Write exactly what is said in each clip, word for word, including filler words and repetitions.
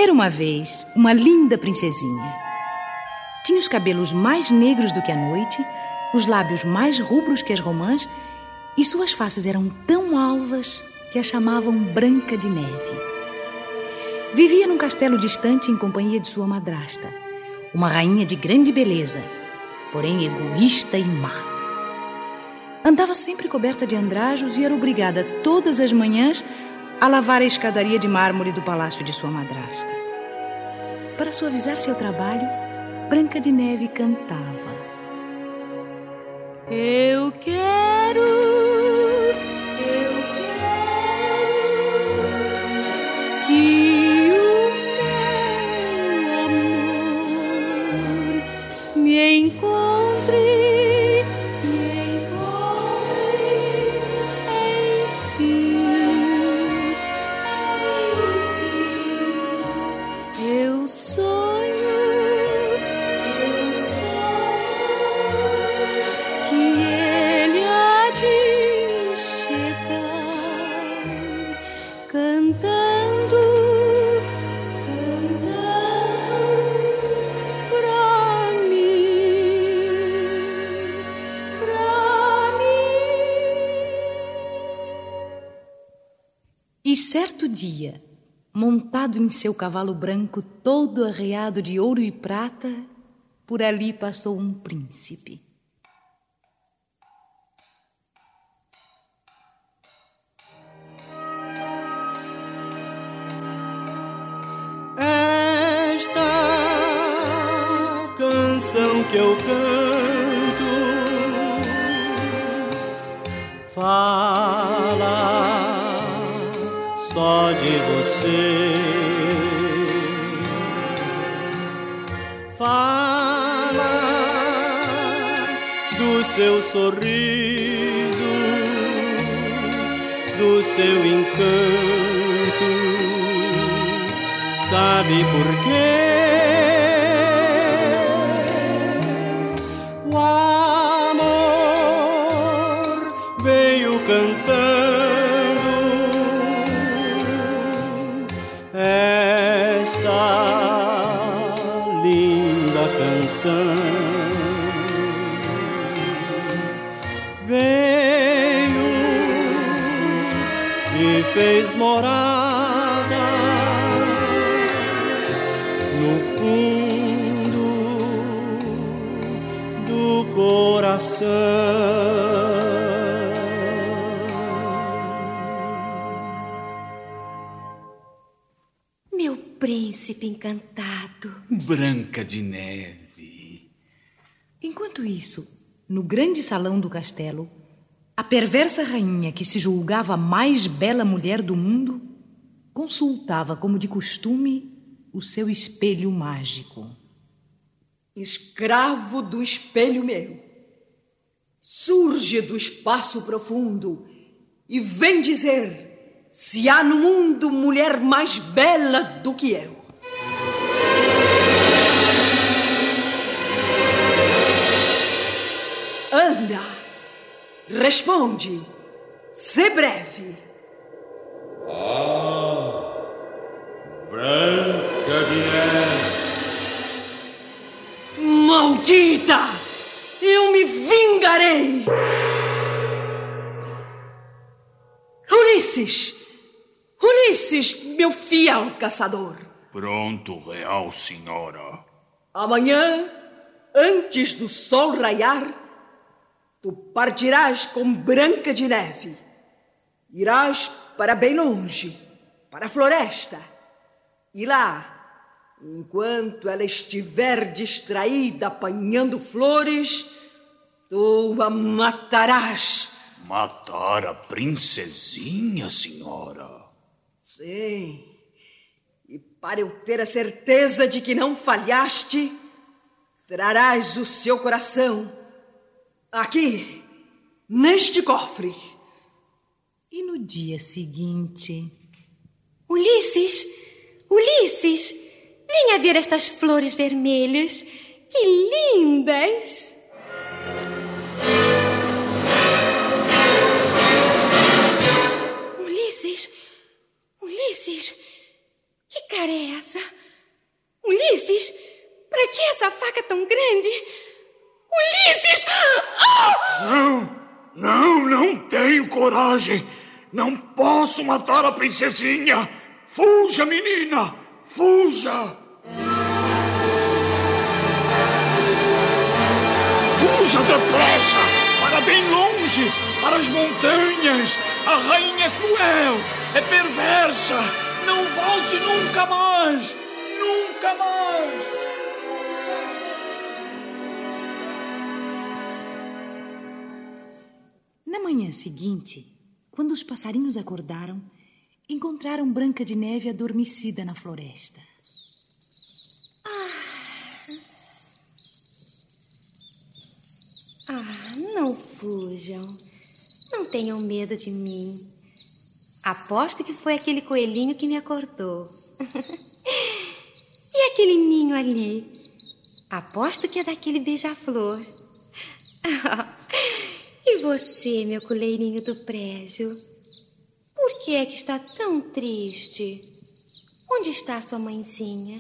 Era uma vez uma linda princesinha. Tinha os cabelos mais negros do que a noite, os lábios mais rubros que as romãs, e suas faces eram tão alvas que a chamavam Branca de Neve. Vivia num castelo distante em companhia de sua madrasta, uma rainha de grande beleza, porém egoísta e má. Andava sempre coberta de andrajos e era obrigada todas as manhãs a lavar a escadaria de mármore do palácio de sua madrasta. Para suavizar seu trabalho, Branca de Neve cantava: Eu quero, eu quero que o meu amor me encontre. E certo dia, montado em seu cavalo branco, todo arreado de ouro e prata, por ali passou um príncipe. Esta canção que eu canto fala só de você, fala do seu sorriso, do seu encanto. Sabe por quê? O amor veio cantando veio e fez morada no fundo do coração. Meu príncipe encantado, Branca de Neve. Enquanto isso, no grande salão do castelo, a perversa rainha, que se julgava a mais bela mulher do mundo, consultava, como de costume, o seu espelho mágico. Escravo do espelho meu, surge do espaço profundo e vem dizer se há no mundo mulher mais bela do que eu. Anda, responde, sê breve. Ah, Branca de Neve. Maldita! Eu me vingarei! Ulisses! Ulisses, meu fiel caçador! Pronto, real senhora. Amanhã, antes do sol raiar, tu partirás com Branca de Neve. Irás para bem longe, para a floresta. E lá, enquanto ela estiver distraída apanhando flores, tu a matarás. Matar a princesinha, senhora? Sim. E para eu ter a certeza de que não falhaste, trarás o seu coração aqui, neste cofre. E no dia seguinte... Ulisses, Ulisses, venha ver estas flores vermelhas. Que lindas! Ulisses, Ulisses, que cara é essa? Não, não, não tenho coragem. Não posso matar a princesinha. Fuja, menina, fuja. Fuja depressa, para bem longe, para as montanhas. A rainha é cruel, é perversa. Não volte nunca mais, nunca mais. Na manhã seguinte, quando os passarinhos acordaram, encontraram Branca de Neve adormecida na floresta. Ah, não fujam. Não tenham medo de mim. Aposto que foi aquele coelhinho que me acordou. E aquele ninho ali? Aposto que é daquele beija-flor. E você, meu coleirinho do prédio? Por que é que está tão triste? Onde está sua mãezinha?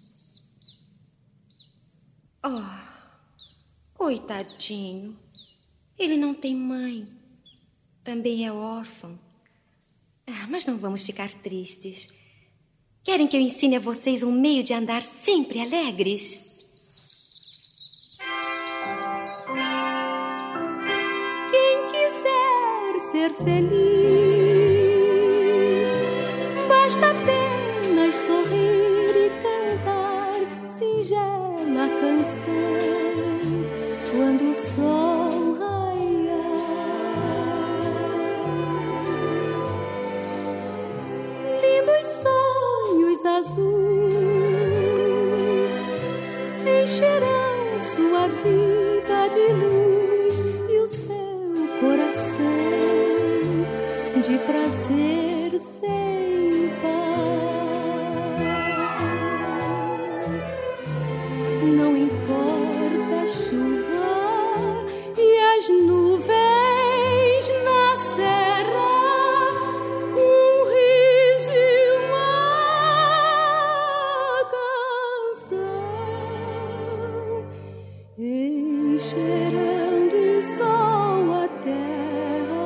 Oh, coitadinho. Ele não tem mãe. Também é órfão. Ah, mas não vamos ficar tristes. Querem que eu ensine a vocês um meio de andar sempre alegres? Quem quiser ser feliz, basta apenas sorrir e cantar singela canção quando o sol raiar. Lindos sonhos azuis encherão sua vida de luz e o seu coração de prazer sem par. Não importa a chuva e as nuvens na serra, um riso e uma canção encherão de sol a terra.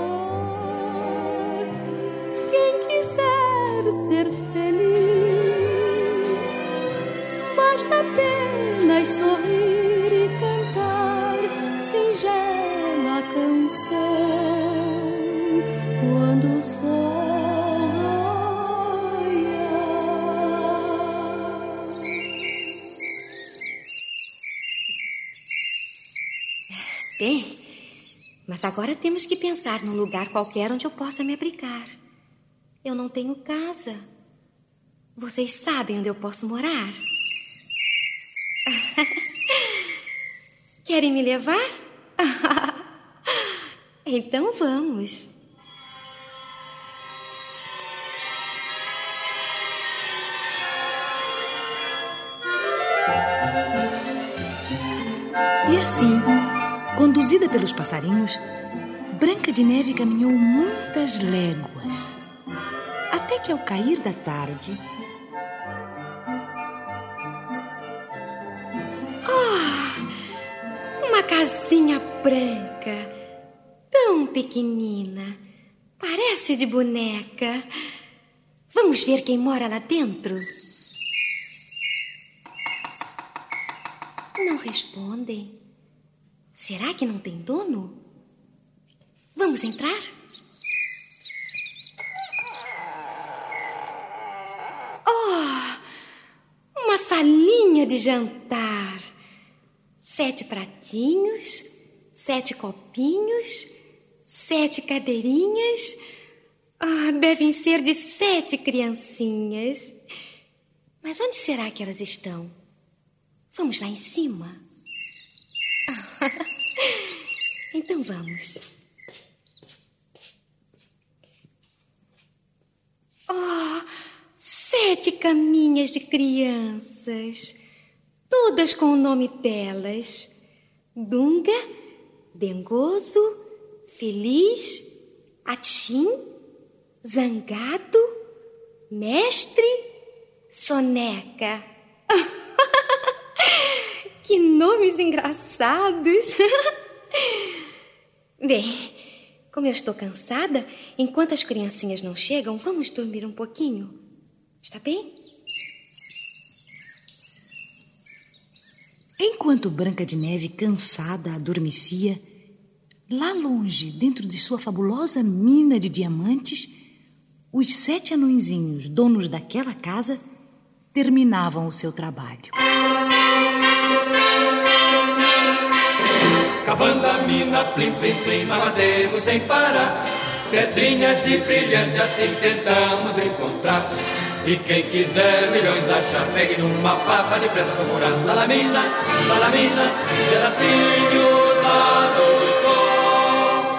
Quem quiser ser feliz, basta apenas sorrir e cantar singela canção quando o sol raiar. Bem, mas agora temos que pensar num lugar qualquer onde eu possa me abrigar. Eu não tenho casa. Vocês sabem onde eu posso morar? Querem me levar? Então vamos. E assim, conduzida pelos passarinhos, Branca de Neve caminhou muitas léguas, até que ao cair da tarde... Oh, uma casinha branca, tão pequenina, parece de boneca. Vamos ver quem mora lá dentro? Não respondem. Será que não tem dono? Vamos entrar? Oh, uma salinha de jantar. Sete pratinhos, sete copinhos, sete cadeirinhas. Ah, devem ser de sete criancinhas. Mas onde será que elas estão? Vamos lá em cima? Então vamos. Oh, sete caminhas de crianças, todas com o nome delas: Dunga, Dengoso, Feliz, Atim, Zangado, Mestre, Soneca. Que nomes engraçados! Bem, como eu estou cansada, enquanto as criancinhas não chegam, vamos dormir um pouquinho. Está bem? Enquanto Branca de Neve, cansada, adormecia, lá longe, dentro de sua fabulosa mina de diamantes, os sete anõezinhos, donos daquela casa, terminavam o seu trabalho. Cavando a mina, plim, plim, plim, batemos sem parar. Pedrinhas de brilhante assim tentamos encontrar. E quem quiser milhões achar, pegue numa papa depressa procurar. Lá na mina, lá na mina, pedacinho lá do sol.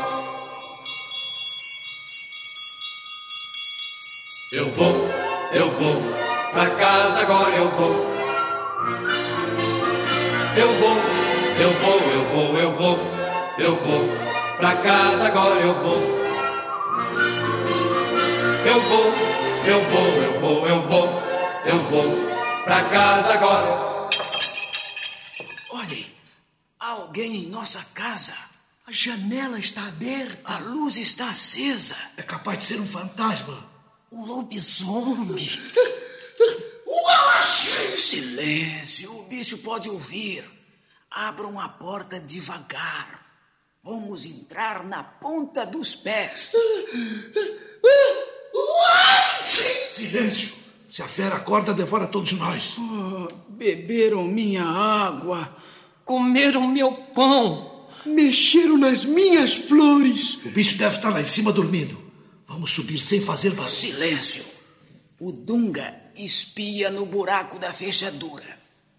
Eu vou, eu vou, pra casa agora eu vou. Eu vou, eu vou, eu vou, eu vou, eu vou, pra casa agora eu vou. Eu vou, eu vou, eu vou, eu vou, eu vou, pra casa agora. Olhem, há alguém em nossa casa. A janela está aberta. A luz está acesa. É capaz de ser um fantasma. Um lobisomem. Silêncio, o bicho pode ouvir. Abram a porta devagar. Vamos entrar na ponta dos pés. Silêncio! Se a fera acorda, devora todos nós. Oh, beberam minha água. Comeram meu pão. Mexeram nas minhas flores. O bicho deve estar lá em cima dormindo. Vamos subir sem fazer barulho. Silêncio. O Dunga espia no buraco da fechadura.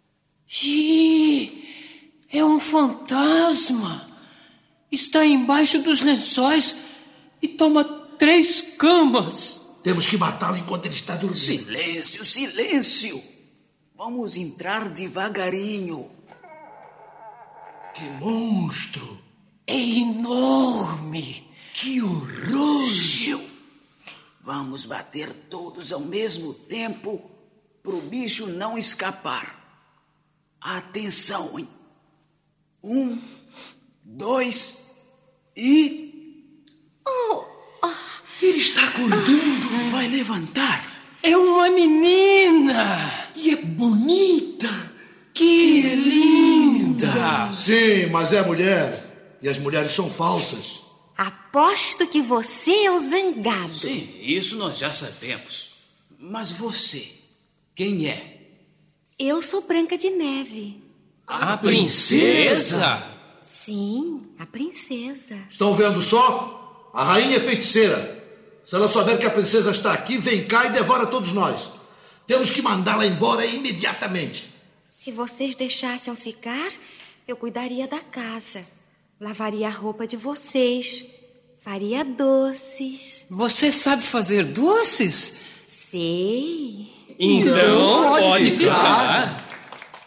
Ih, é um fantasma. Está embaixo dos lençóis e toma três camas. Temos que matá-lo enquanto ele está dormindo. Silêncio, silêncio. Vamos entrar devagarinho. Que monstro. É enorme. Que horror. Gil. Vamos bater todos ao mesmo tempo pro bicho não escapar. Atenção, hein? Um, dois e... Oh, oh. Ele está acordando. Vai levantar. É uma menina. E é bonita. Que linda. Sim, mas é mulher. E as mulheres são falsas. Aposto que você é o zangado. Sim, isso nós já sabemos. Mas você, quem é? Eu sou Branca de Neve. A princesa? Sim, a princesa. Estão vendo só? A rainha é feiticeira. Se ela souber que a princesa está aqui, vem cá e devora todos nós. Temos que mandá-la embora imediatamente. Se vocês deixassem eu ficar, eu cuidaria da casa. Lavaria a roupa de vocês. Faria doces. Você sabe fazer doces? Sei. Então pode, pode ficar. ficar.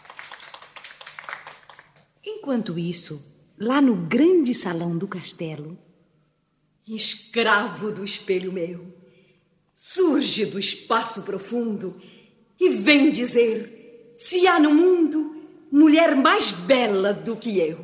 Enquanto isso, lá no grande salão do castelo... Escravo do espelho meu, surge do espaço profundo e vem dizer se há no mundo mulher mais bela do que eu.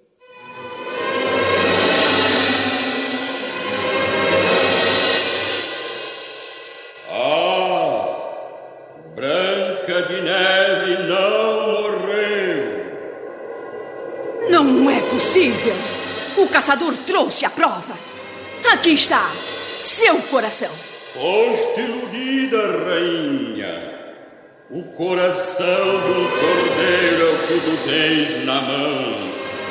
Ah, Branca de Neve não morreu. Não é possível! O caçador trouxe a prova. Aqui está, seu coração. Foste iludida, rainha. O coração de um cordeiro é o que tu tens na mão.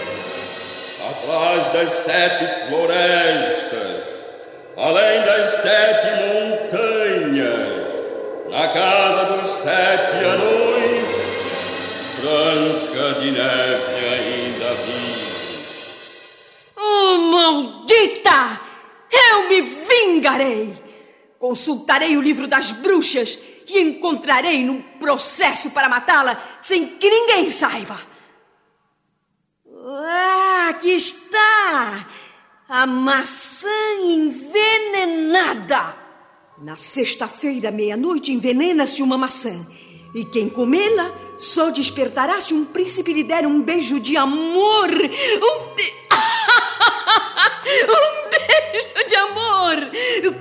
Atrás das sete florestas, além das sete montanhas, na casa dos sete anões, Branca de Neve ainda vive. Oh, maldita! Eu me vingarei! Consultarei o livro das bruxas e encontrarei num processo para matá-la sem que ninguém saiba. Ah, aqui está! A maçã envenenada! Na sexta-feira, meia-noite, envenena-se uma maçã. E quem comê-la só despertará se um príncipe lhe der um beijo de amor. Um be...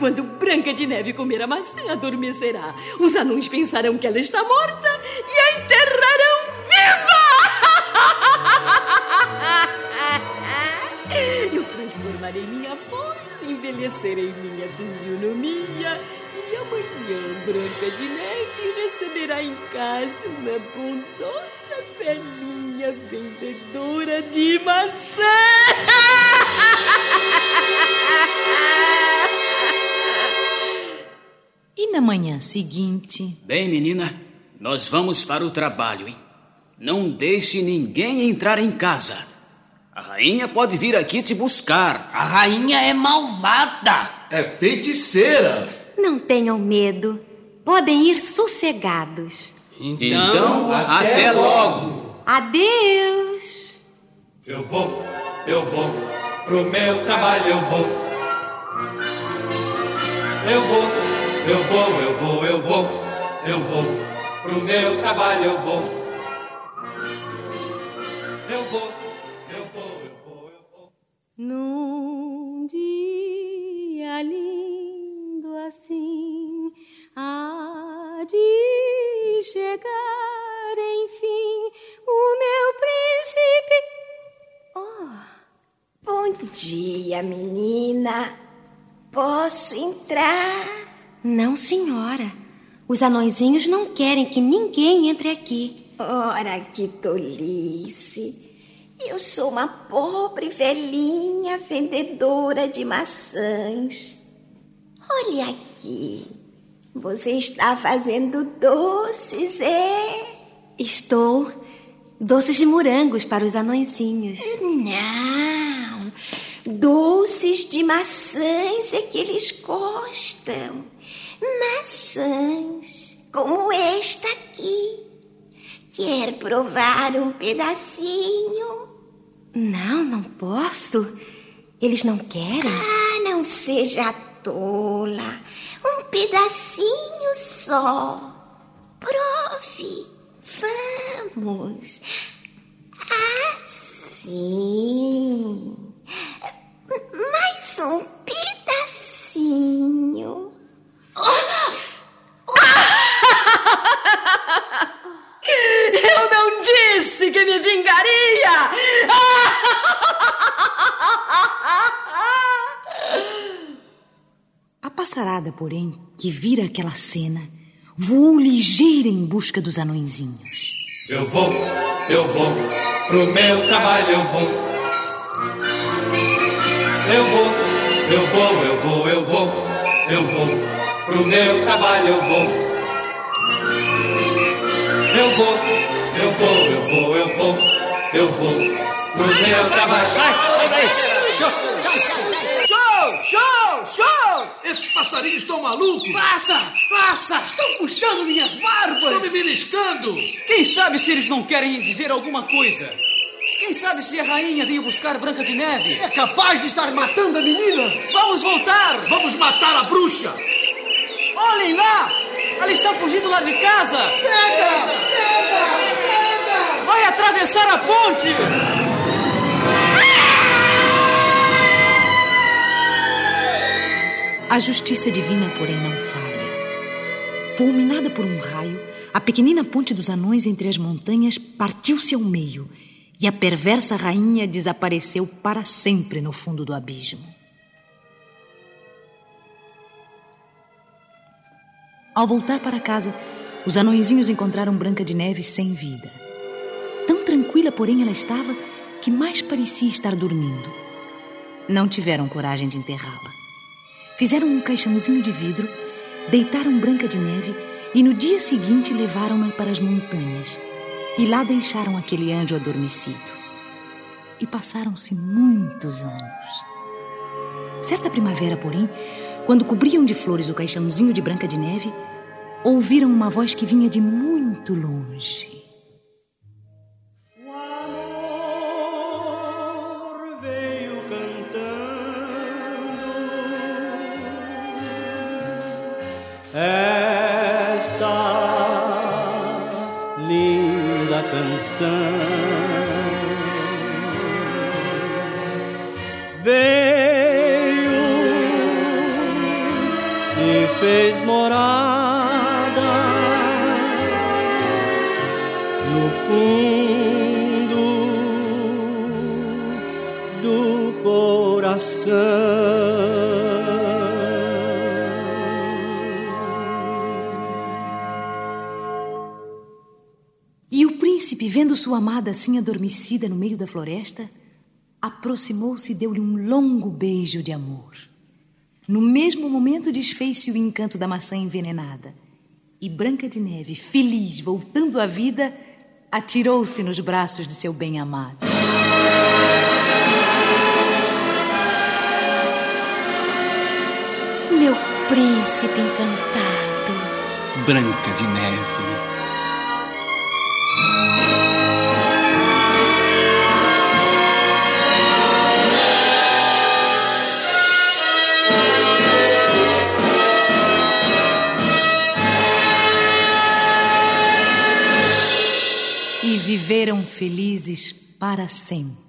Quando Branca de Neve comer a maçã, adormecerá. Os anões pensarão que ela está morta e a enterrarão viva! Eu transformarei minha voz, envelhecerei minha fisionomia e amanhã Branca de Neve receberá em casa uma bondosa velhinha vendedora de maçã. E na manhã seguinte... Bem, menina, nós vamos para o trabalho, hein? Não deixe ninguém entrar em casa. A rainha pode vir aqui te buscar. A rainha é malvada. É feiticeira. Não tenham medo. Podem ir sossegados. Então, então até, até logo. Adeus. Eu vou, eu vou, pro meu trabalho eu vou. Eu vou, eu vou, eu vou, eu vou. Eu vou, pro meu trabalho eu vou. Eu vou, eu vou, eu vou, eu vou. Num dia lindo assim, há de chegar, enfim, o meu príncipe. Oh, bom dia, menina. Posso entrar? Não, senhora. Os anõezinhos não querem que ninguém entre aqui. Ora, que tolice. Eu sou uma pobre velhinha vendedora de maçãs. Olha aqui. Você está fazendo doces, é? Estou. Doces de morangos para os anõezinhos. Não. Doces de maçãs é que eles gostam. Maçãs como esta aqui. Quer provar um pedacinho? Não, não posso. Eles não querem. Ah, não seja tola. Um pedacinho só. Prove. Vamos. Assim. Mais um pedacinho. Eu não disse que me vingaria! A passarada, porém, que vira aquela cena, voou ligeira em busca dos anõezinhos. Eu vou, eu vou, pro meu trabalho eu vou. Eu vou, eu vou, eu vou, eu vou. Eu vou, pro meu trabalho eu vou. Eu vou, eu vou, eu vou, eu vou. Eu vou, pro meu trabalho. Sai, sai daí! Show, show, show! Esses passarinhos estão malucos? Passa, passa! Estão puxando minhas barbas! Estão me beliscando! Quem sabe se eles não querem dizer alguma coisa? Quem sabe se a rainha veio buscar Branca de Neve? É capaz de estar matando a menina! Vamos voltar! Vamos matar a bruxa! Olhem lá! Ela está fugindo lá de casa! Pega! Pega! Pega! Vai atravessar a ponte! A justiça divina, porém, não falha. Fulminada por um raio, a pequenina ponte dos anões entre as montanhas partiu-se ao meio e a perversa rainha desapareceu para sempre no fundo do abismo. Ao voltar para casa, os anõezinhos encontraram Branca de Neve sem vida. Tão tranquila, porém, ela estava que mais parecia estar dormindo. Não tiveram coragem de enterrá-la. Fizeram um caixãozinho de vidro, deitaram Branca de Neve e no dia seguinte levaram-na para as montanhas. E lá deixaram aquele anjo adormecido. E passaram-se muitos anos. Certa primavera, porém, quando cobriam de flores o caixãozinho de Branca de Neve, ouviram uma voz que vinha de muito longe. O amor veio cantando esta linda canção. Veio fez morada no fundo do coração. E o príncipe, vendo sua amada assim adormecida no meio da floresta, aproximou-se e deu-lhe um longo beijo de amor. No mesmo momento desfez-se o encanto da maçã envenenada, e Branca de Neve, feliz, voltando à vida, atirou-se nos braços de seu bem-amado. Meu príncipe encantado. Branca de Neve. E viveram felizes para sempre.